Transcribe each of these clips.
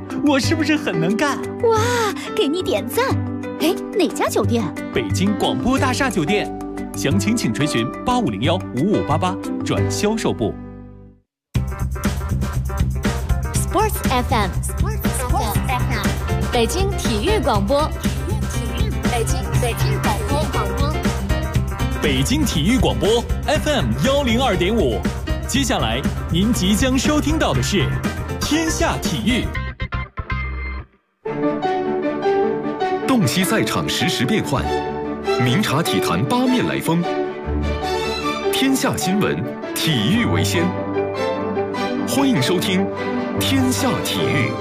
我是不是很能干？ 哇，给你点赞！哎，哪家酒店？ 北京广播大厦酒店，详情请垂询85015588转销售部。 Sports FM， 北京体育广播，北京广播， 北京体育广播 FM 102.5。接下来您即将收听到的是天下体育。 洞悉赛场实时变幻，明察体坛八面来风。天下新闻，体育为先。欢迎收听天下体育。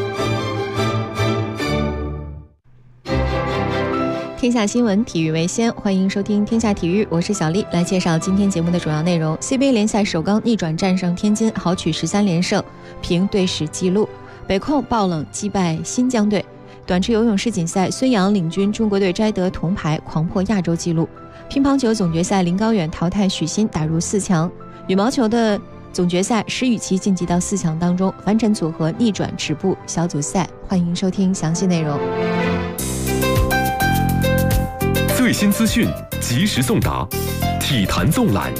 天下新闻，体育为先，欢迎收听天下体育，我是小丽，来介绍今天节目的主要内容。 CBA 联赛首钢逆转战胜天津，豪取13连胜，平队史纪录。北控爆冷击败新疆队。短池游泳世锦赛，孙杨领军中国队摘得铜牌，狂破亚洲纪录。乒乓球总决赛，林高远淘汰许昕，打入4强。羽毛球的总决赛，石宇奇晋级到4强当中，樊晨组合逆转止步小组赛。欢迎收听详细内容。 最新资讯，及时送达，体坛纵览。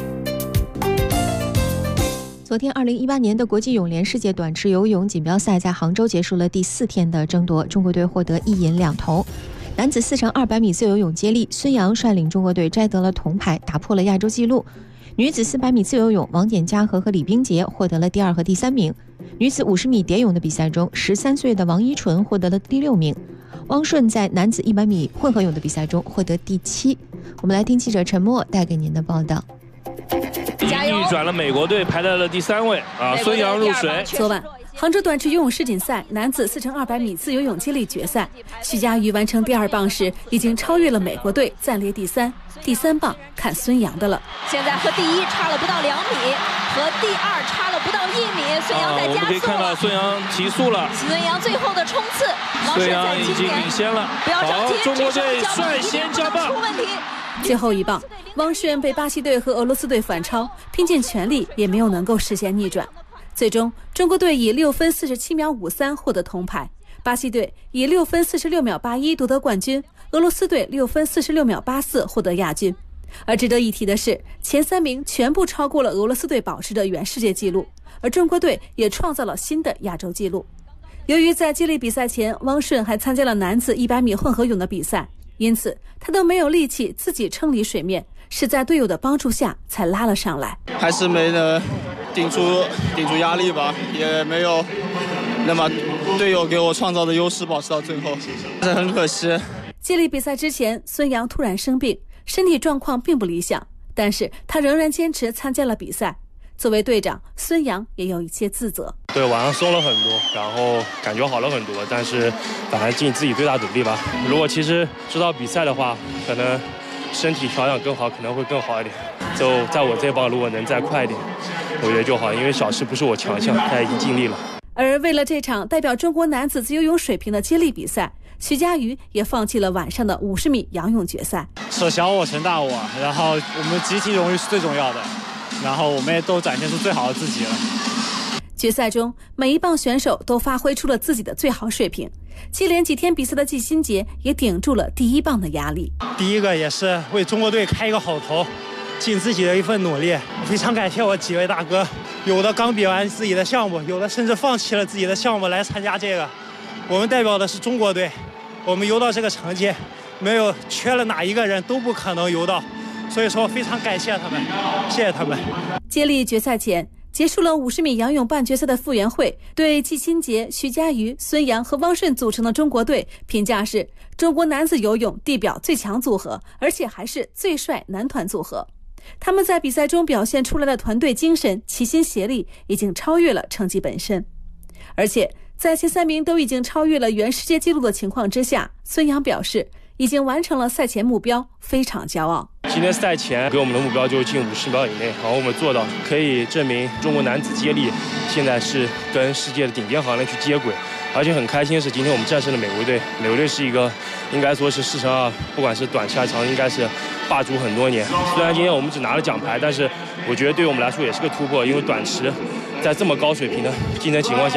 昨天2018年的国际泳联世界短池游泳锦标赛在杭州结束了第4天的争夺，中国队获得1银2铜。男子4x200米自由泳接力，孙杨率领中国队摘得了铜牌，打破了亚洲纪录。女子400米自由泳，王典嘉和李冰洁获得了第2和第3名。女子50米蝶泳的比赛中，13岁的王依纯获得了第6名。汪顺在男子100米混合泳的比赛中获得第7。我们来听记者陈默带给您的报道。 逆转了美国队，排在了第3位啊！孙杨入水。 昨晚，杭州短池游泳世锦赛男子4x200米自由泳接力决赛，徐嘉余完成第2棒时，已经超越了美国队，暂列第3。第3棒看孙杨的了。 现在和第1差了不到2米，和第2差了不到1米。孙杨在加速了。 我们可以看到孙杨提速了。 孙杨最后的冲刺， 孙杨已经领先了。好，中国队率先交棒。 最后一棒，汪顺被巴西队和俄罗斯队反超，拼尽全力也没有能够实现逆转。最终，中国队以6分47秒53获得铜牌，巴西队以6分46秒81夺得冠军，俄罗斯队6分46秒84获得亚军。而值得一提的是，前3名全部超过了俄罗斯队保持的原世界纪录，而中国队也创造了新的亚洲纪录。由于在接力比赛前，汪顺还参加了男子100米混合泳的比赛，因此他都没有力气自己撑离水面，是在队友的帮助下才拉了上来。 还是没能顶住压力吧，也没有能把队友给我创造的优势保持到最后，这很可惜。 接力比赛之前，孙杨突然生病，身体状况并不理想，但是他仍然坚持参加了比赛。作为队长，孙杨也有一些自责。 对，晚上松了很多，然后感觉好了很多，但是反正尽自己最大努力吧。如果其实知道比赛的话，可能身体调养更好，可能会更好一点。就在我这帮，如果能再快一点，我觉得就好，因为小事不是我强项，他已经尽力了。 而为了这场代表中国男子自由泳水平的接力比赛，徐嘉余也放弃了晚上的50米仰泳决赛。 舍小我成大我，然后我们集体荣誉是最重要的，然后我们也都展现出最好的自己了。 决赛中，每一棒选手都发挥出了自己的最好水平。接连几天比赛的季新杰也顶住了第1棒的压力。 第一个也是为中国队开一个好头，尽自己的一份努力。非常感谢我几位大哥，有的刚比完自己的项目，有的甚至放弃了自己的项目来参加这个。我们代表的是中国队，我们游到这个成绩，没有缺了哪一个人都不可能游到，所以说非常感谢他们，谢谢他们。 接力决赛前，结束了50米仰泳半决赛的傅园慧对季新杰、徐嘉余、孙杨和汪顺组成的中国队评价是中国男子游泳地表最强组合，而且还是最帅男团组合。他们在比赛中表现出来的团队精神、齐心协力已经超越了成绩本身。而且在前3名都已经超越了原世界纪录的情况之下，孙杨表示已经完成了赛前目标，非常骄傲。 今天赛前给我们的目标就是进50秒以内，然后我们做到，可以证明中国男子接力现在是跟世界的顶尖行列去接轨。而且很开心的是，今天我们战胜了美国队。美国队是一个应该说是4×200，不管是短池还是长，应该是霸主很多年。虽然今天我们只拿了奖牌，但是我觉得对我们来说也是个突破，因为短池在这么高水平的竞争情况下，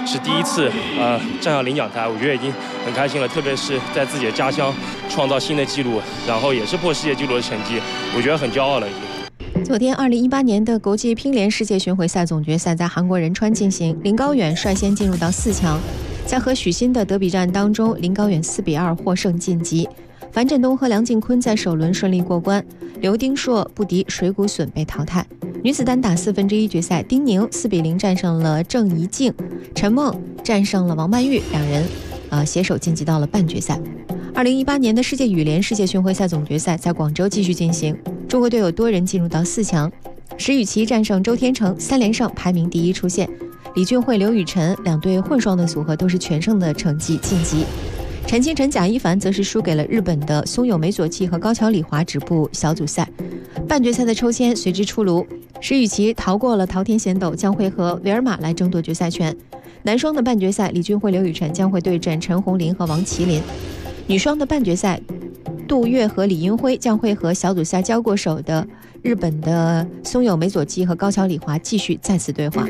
是第一次站上领奖台，我觉得已经很开心了。特别是在自己的家乡创造新的纪录，然后也是破世界纪录的成绩，我觉得很骄傲了已经。 昨天2018年的国际拼联世界巡回赛总决赛在韩国仁川进行，林高远率先进入到4强。在和许昕的德比战当中，林高远4-2获胜晋级。樊振东和梁靖昆在首轮顺利过关，刘丁硕不敌水谷隼被淘汰。女子单打1/4决赛，丁宁4-0战胜了郑怡静，陈梦战胜了王曼玉，两人携手晋级到了半决赛。2018年的世界羽联世界巡回赛总决赛在广州继续进行，中国队有多人进入到4强。石宇奇战胜周天成，3连胜排名第1出现。李俊慧、刘雨辰两队混双的组合都是全胜的成绩晋级。陈清晨、贾一凡则是输给了日本的松友美佐纪和高桥李华，止步小组赛。半决赛的抽签随之出炉，石宇奇逃过了桃田贤斗，将会和维尔玛来争夺决赛权。男双的半决赛，李俊慧、刘雨辰将会对阵陈红林和王麒麟。女双的半决赛，杜月和李英辉将会和小组赛交过手的日本的松友美佐纪和高桥李华继续再次对话。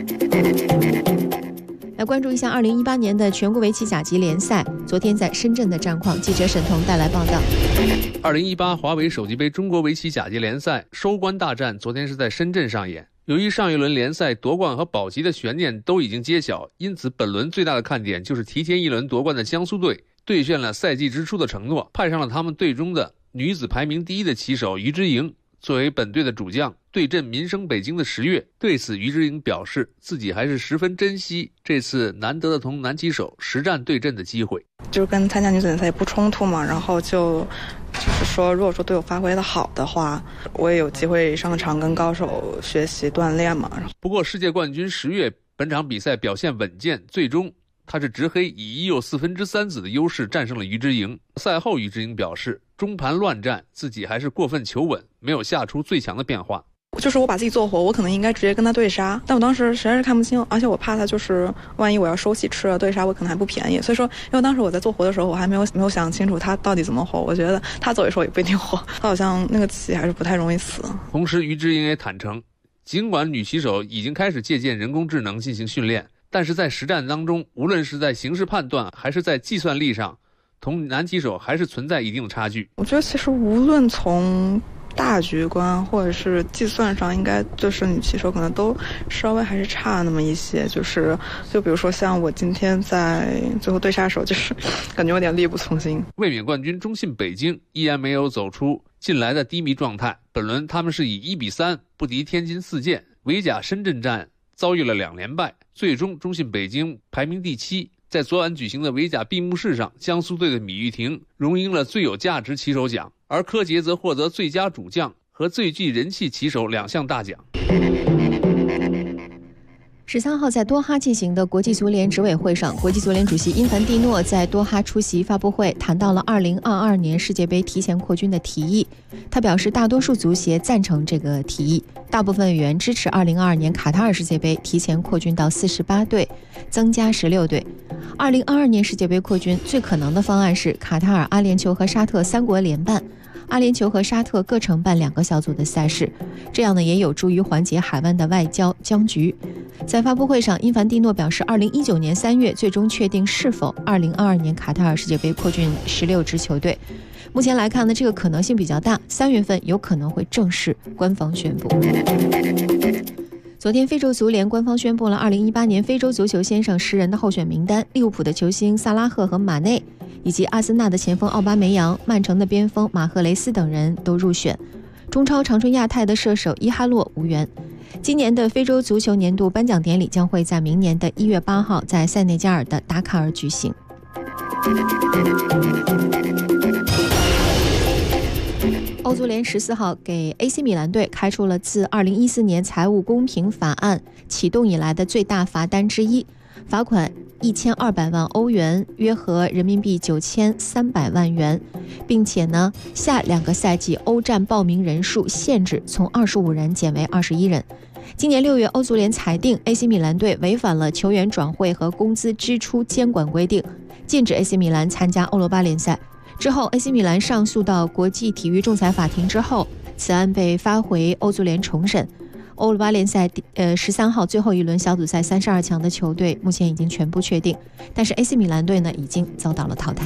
来关注一下2018年的全国围棋甲级联赛昨天在深圳的战况，记者沈彤带来报道。 2018华为手机杯中国围棋甲级联赛收官大战昨天是在深圳上演。由于上一轮联赛夺冠和保级的悬念都已经揭晓，因此本轮最大的看点就是提前一轮夺冠的江苏队兑现了赛季之初的承诺，派上了他们队中的女子排名第1的棋手于之莹作为本队的主将，对阵民生北京的10月。对此，于之莹表示自己还是十分珍惜这次难得的同男棋手实战对阵的机会。 就跟参加女子联赛也不冲突嘛，然后就是说，如果说队友发挥的好的话，我也有机会上场跟高手学习锻炼嘛。 不过世界冠军10月本场比赛表现稳健，最终他是执黑以1又3/4子的优势战胜了于之莹。赛后于之莹表示，中盘乱战自己还是过分求稳，没有下出最强的变化。 就是我把自己做活，我可能应该直接跟他对杀，但我当时实在是看不清，而且我怕他就是万一我要收气吃了对杀，我可能还不便宜。所以说，因为当时我在做活的时候，我还没有想清楚他到底怎么活。我觉得他走一手也不一定活，他好像那个棋还是不太容易死。 同时，于之莹也坦诚，尽管女棋手已经开始借鉴人工智能进行训练，但是在实战当中，无论是在形势判断还是在计算力上，同男棋手还是存在一定的差距。 我觉得其实无论从大局观或者是计算上，应该就是女棋手可能都稍微还是差那么一些。就比如说像我今天在最后对杀手，就是感觉有点力不从心。 卫冕冠军中信北京依然没有走出近来的低迷状态，本轮他们是以1-3不敌天津四箭，围甲深圳站遭遇了2连败，最终中信北京排名第7。在昨晚举行的围甲闭幕式上，江苏队的米玉婷荣膺了最有价值棋手奖，而柯洁则获得最佳主将和最具人气棋手2项大奖。 13号在多哈进行的国际足联执委会上，国际足联主席因凡蒂诺在多哈出席发布会，谈到了2022年世界杯提前扩军的提议。他表示，大多数足协赞成这个提议，大部分委员支持2022年卡塔尔世界杯提前扩军到48队，增加16队。2022年世界杯扩军最可能的方案是卡塔尔、阿联酋和沙特3国联办，阿联酋和沙特各承办2个小组的赛事，这样呢也有助于缓解海湾的外交僵局。在发布会上，因凡蒂诺表示，2019年3月最终确定是否2022年卡塔尔世界杯扩军16支球队。目前来看呢，这个可能性比较大，3月份有可能会正式官方宣布。昨天，非洲足联官方宣布了2018年非洲足球先生10人的候选名单，利物浦的球星萨拉赫和马内，以及阿森纳的前锋奥巴梅扬、曼城的边锋马赫雷斯等人都入选。中超长春亚泰的射手伊哈洛无缘。今年的非洲足球年度颁奖典礼将会在明年的1月8号在塞内加尔的达卡尔举行。欧足联14号给 AC 米兰队开出了自2014年财务公平法案启动以来的最大罚单之一，罚款1200万欧元，约合人民币9300万元，并且呢，下2个赛季欧战报名人数限制从25人减为21人。今年6月，欧足联裁定 AC 米兰队违反了球员转会和工资支出监管规定，禁止 AC 米兰参加欧罗巴联赛。之后 AC 米兰上诉到国际体育仲裁法庭之后，此案被发回欧足联重审。 欧罗巴联赛13号最后一轮小组赛32强的球队目前已经全部确定，但是 AC 米兰队呢已经遭到了淘汰。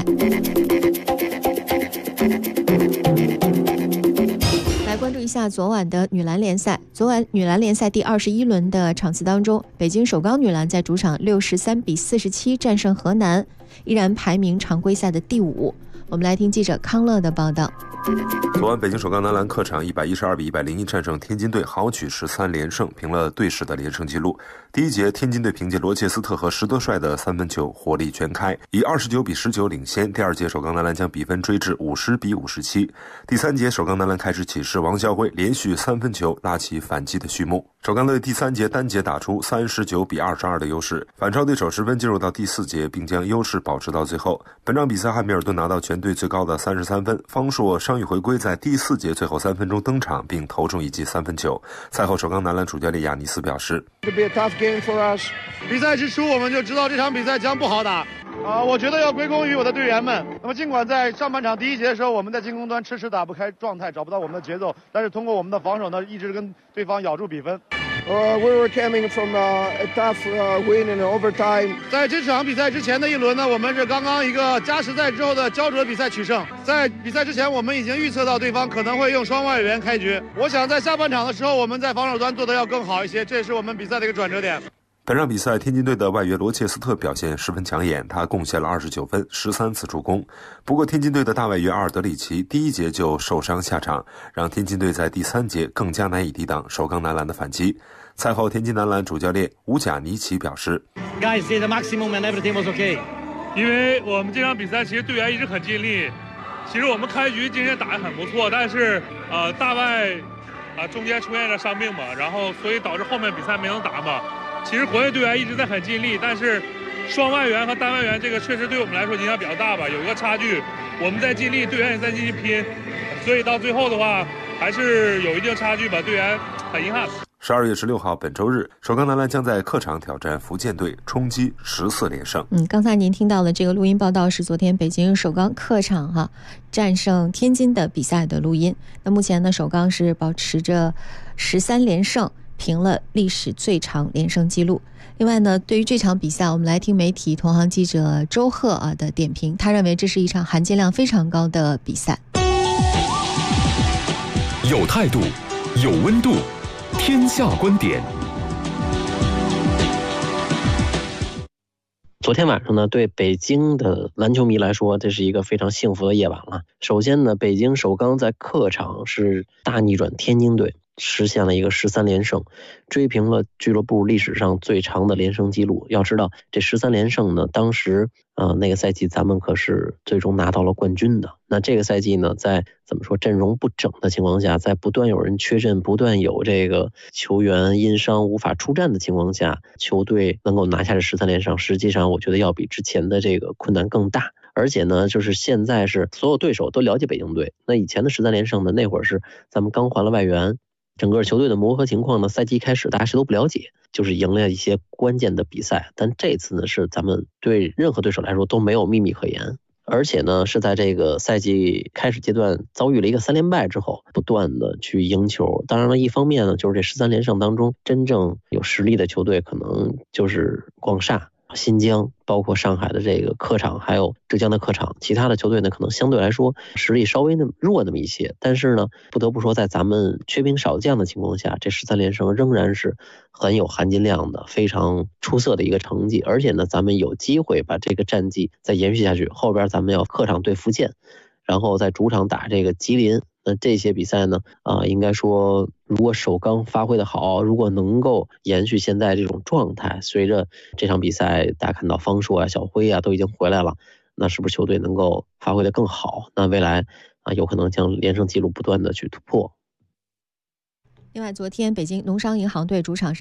来关注一下昨晚的女篮联赛。昨晚女篮联赛第21轮的场次当中，北京首钢女篮在主场63-47战胜河南，依然排名常规赛的第5。我们来听记者康乐的报道。 昨晚北京首钢男篮客场112-101战胜天津队，豪取13连胜，平了队史的连胜纪录。第一节，天津队凭借罗切斯特和石德帅的3分球火力全开，以29-19领先。第二节，首钢男篮将比分追至50-57。第三节，首钢男篮开始起势，王晓辉连续3分球拉起反击的序幕。首钢队第三节单节打出39-22的优势，反超对手10分，进入到第四节，并将优势保持到最后。本场比赛，汉密尔顿拿到全队最高的33分，方硕伤愈回归，在第4节最后3分钟登场，并投中一记3分球。赛后，首钢男篮主教练亚尼斯表示， 比赛之初我们就知道这场比赛将不好打。我觉得要归功于我的队员们。那么尽管在上半场第一节的时候，我们在进攻端迟迟打不开状态，找不到我们的节奏，但是通过我们的防守呢，一直跟对方咬住比分。 We were coming from a tough win in overtime. 在这场比赛之前的一轮呢，我们是刚刚一个加时赛之后的胶着比赛取胜。在比赛之前，我们已经预测到对方可能会用双外援开局。我想在下半场的时候，我们在防守端做得要更好一些，这也是我们比赛的一个转折点。 本场比赛，天津队的外援罗切斯特表现十分抢眼，他贡献了29分，13次助攻。不过，天津队的大外援阿尔德里奇第一节就受伤下场，让天津队在第3节更加难以抵挡首钢男篮的反击。赛后，天津男篮主教练乌贾尼奇表示 ：“Guys did the maximum and everything was okay。” 因为我们这场比赛其实队员一直很尽力，其实我们开局今天打得很不错，但是大外中间出现了伤病嘛，然后所以导致后面比赛没能打嘛。其实国内队员一直在很尽力，但是双外援和单外援这个确实对我们来说影响比较大吧，有一个差距。我们在尽力，队员也在尽力拼，所以到最后的话还是有一定差距吧，队员很遗憾。 12月16号本周日，首钢男篮将在客场挑战福建队，冲击14连胜。 刚才您听到了这个录音报道是昨天北京首钢客场战胜天津的比赛的录音。那目前呢，首钢是保持着13连胜，平了历史最长连胜纪录。另外呢，对于这场比赛，我们来听媒体同行记者周贺的点评。他认为这是一场含金量非常高的比赛， 有态度，有温度，天下观点。 昨天晚上呢，对北京的篮球迷来说，这是一个非常幸福的夜晚了。首先呢，北京首钢在客场是大逆转天津队，实现了一个13连胜，追平了俱乐部历史上最长的连胜纪录。要知道这13连胜呢，当时那个赛季咱们可是最终拿到了冠军的。那这个赛季呢，在怎么说阵容不整的情况下，在不断有人缺阵，不断有这个球员因伤无法出战的情况下，球队能够拿下这13连胜，实际上我觉得要比之前的这个困难更大。而且呢，就是现在是所有对手都了解北京队。那以前的13连胜呢，那会儿是咱们刚换了外援，整个球队的磨合情况呢，赛季开始大家谁都不了解，就是赢了一些关键的比赛。但这次呢，是咱们对任何对手来说都没有秘密可言，而且呢，是在这个赛季开始阶段遭遇了一个3连败之后，不断的去赢球。当然了，一方面呢，就是这13连胜当中，真正有实力的球队可能就是广厦、新疆，包括上海的这个客场，还有浙江的客场。其他的球队呢，可能相对来说实力稍微弱那么一些，但是呢，不得不说，在咱们缺兵少将的情况下，这13连胜仍然是很有含金量的，非常出色的一个成绩。而且呢，咱们有机会把这个战绩再延续下去。后边咱们要客场对福建，然后在主场打这个吉林。那这些比赛呢，应该说，如果首钢发挥的好，如果能够延续现在这种状态，随着这场比赛大家看到方硕小辉都已经回来了，那是不是球队能够发挥的更好？那未来有可能将连胜纪录不断的去突破。 另外，昨天北京农商银行队主场是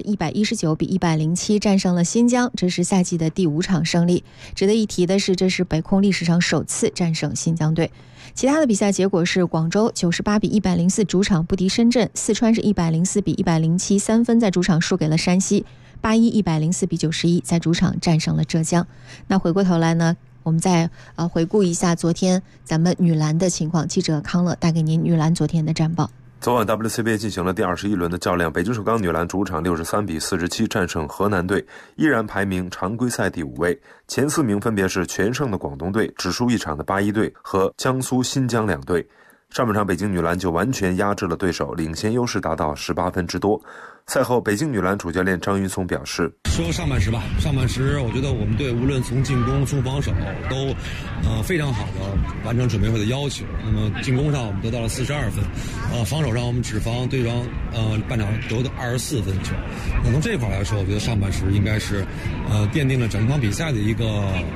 119-107战胜了新疆，这是赛季的第5场胜利。值得一提的是，这是北控历史上首次战胜新疆队。其他的比赛结果是：广州98-104主场不敌深圳，四川是104-1073分在主场输给了山西，81-104-91在主场战胜了浙江。那回过头来呢，我们再回顾一下昨天咱们女篮的情况。记者康乐带给您女篮昨天的战报。 昨晚 WCBA 进行了第21轮的较量，北京首钢女篮主场63比47战胜河南队，依然排名常规赛第5位。前4名分别是全胜的广东队、只输1场的81队和江苏新疆2队。上半场北京女篮就完全压制了对手，领先优势达到18分之多。赛后，北京女篮主教练张云松表示：“ 说上半时吧，上半时我觉得我们队无论从进攻、从防守都非常好的完成准备会的要求。那么进攻上我们得到了42分，防守上我们只防对方半场得的24分球。那从这块来说，我觉得上半时应该是奠定了整场比赛的一个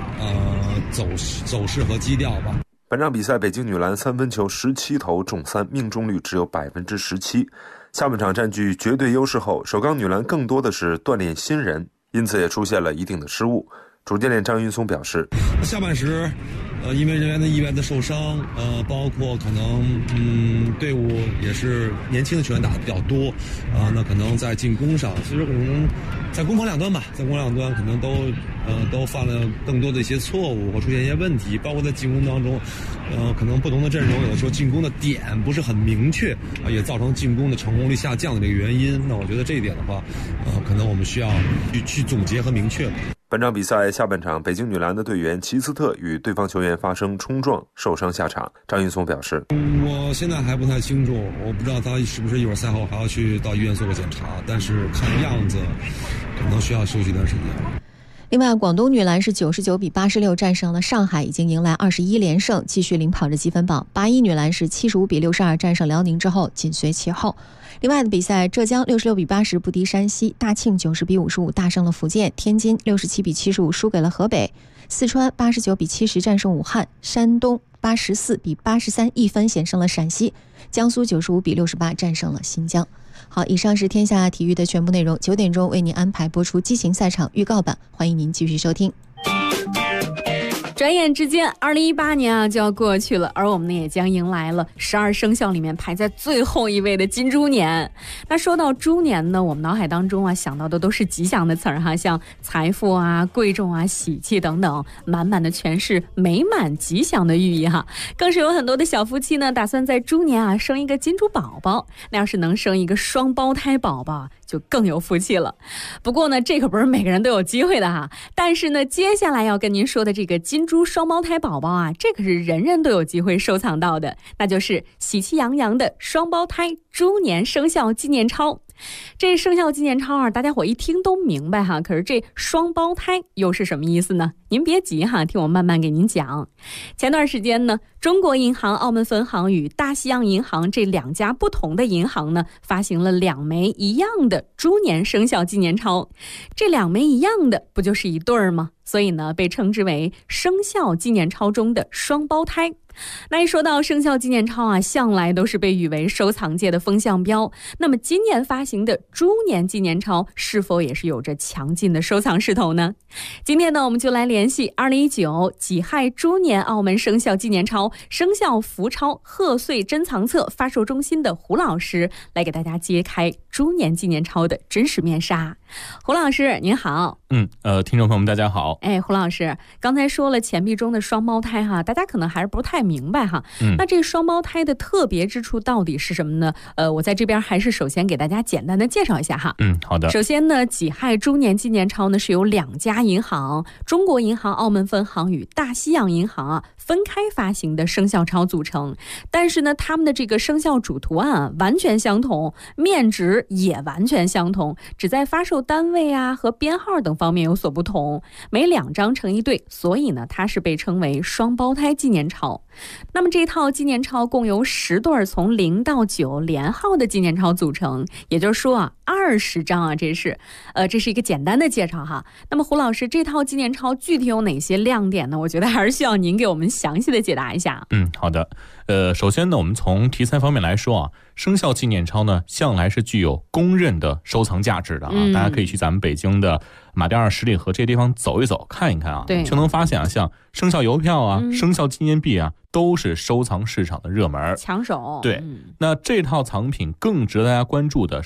走势和基调吧。” 本场比赛，北京女篮3分球17投中3，命中率只有17%。下半场占据绝对优势后，首钢女篮更多的是锻炼新人，因此也出现了一定的失误。主教练张云松表示：“ 下半时，因为人员的意外的受伤，包括可能队伍也是年轻的球员打得比较多，那可能在进攻上，其实可能在攻防两端吧，在攻两端可能都犯了更多的一些错误或出现一些问题，包括在进攻当中，可能不同的阵容有的时候进攻的点不是很明确，也造成进攻的成功率下降的这个原因。那我觉得这一点的话，可能我们需要去总结和明确。” 本场比赛下半场，北京女篮的队员齐斯特与对方球员发生冲撞，受伤下场。张云松表示：“ 我现在还不太清楚，我不知道他是不是一会儿赛后还要去到医院做个检查，但是看样子可能需要休息一段时间。” 另外，广东女篮是99比86战胜了上海，已经迎来21连胜，继续领跑着积分榜。81女篮是75比62战胜辽宁之后紧随其后。另外的比赛，浙江66比80不敌山西，大庆90比55大胜了福建，天津67比75输给了河北，四川89比70战胜武汉，山东84比83一分险胜了陕西，江苏95比68战胜了新疆。好，以上是天下体育的全部内容，9点钟为您安排播出激情赛场预告版，欢迎您继续收听。 转眼之间2018年就要过去了，而我们呢也将迎来了12生肖里面排在最后一位的金猪年。那说到猪年呢，我们脑海当中想到的都是吉祥的词儿像财富贵重喜气等等，满满的全是美满吉祥的寓意更是有很多的小夫妻呢打算在猪年生一个金猪宝宝，那要是能生一个双胞胎宝宝就更有福气了。不过呢，这可不是每个人都有机会的但是呢，接下来要跟您说的这个金猪双胞胎宝宝这可是人人都有机会收藏到的，那就是喜气洋洋的双胞胎猪年生肖纪念钞。这生肖纪念钞大家伙一听都明白可是这双胞胎又是什么意思呢？您别急听我慢慢给您讲。前段时间呢，中国银行澳门分行与大西洋银行这2家不同的银行呢，发行了2枚一样的猪年生肖纪念钞。这2枚一样的不就是一对儿吗？所以呢，被称之为生肖纪念钞中的双胞胎。那一说到生肖纪念钞向来都是被誉为收藏界的风向标。那么今年发行的猪年纪念钞是否也是有着强劲的收藏势头呢？今天呢，我们就来联系2019己亥猪年澳门生肖纪念钞生肖福钞贺岁珍藏册发售中心的胡老师，来给大家揭开猪年纪念钞的真实面纱。胡老师您好。 听众朋友们大家好。 胡老师刚才说了钱币中的双胞胎大家可能还是不太明白那这双胞胎的特别之处到底是什么呢？我在这边还是首先给大家简单的介绍一下好的。 首先呢，己亥猪年纪念钞呢是由2家银行，中国银行澳门分行与大西洋银行分开发行的生肖钞组成，但是呢，他们的这个生肖主图案完全相同，面值也完全相同，只在发售单位和编号等方面有所不同，每2张成一对，所以呢，它是被称为双胞胎纪念钞。那么这套纪念钞共由10对从0到9连号的纪念钞组成，也就是说20张这是一个简单的介绍那么胡老师，这套纪念钞具体有哪些亮点呢？我觉得还是需要您给我们详细的解答一下。 好的。首先呢，我们从题材方面来说生肖纪念钞呢向来是具有公认的收藏价值的大家可以去咱们北京的马甸二十里河这些地方走一走看一看对， 就能发现像生肖邮票生肖纪念币都是收藏市场的热门抢手。 对，那这套藏品更值得大家关注的是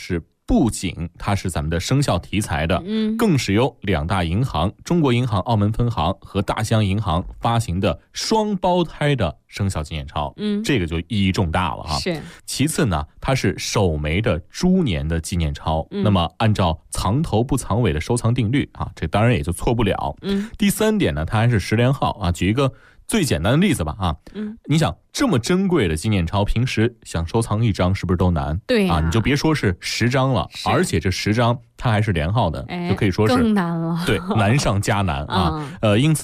不仅它是咱们的生肖题材的，更是由2大银行中国银行澳门分行和大西洋银行发行的双胞胎的生肖纪念钞，这个就意义重大了哈。 是。 其次呢，它是首枚的猪年的纪念钞，那么按照藏头不藏尾的收藏定律啊，这当然也就错不了。第3点呢，它还是10连号啊。举一个最简单的例子吧啊，你想这么珍贵的纪念钞，平时想收藏1张是不是都难？ 对啊，你就别说是10张了，而且这10张它还是连号的，就可以说是更难了， 对，难上加难啊。因此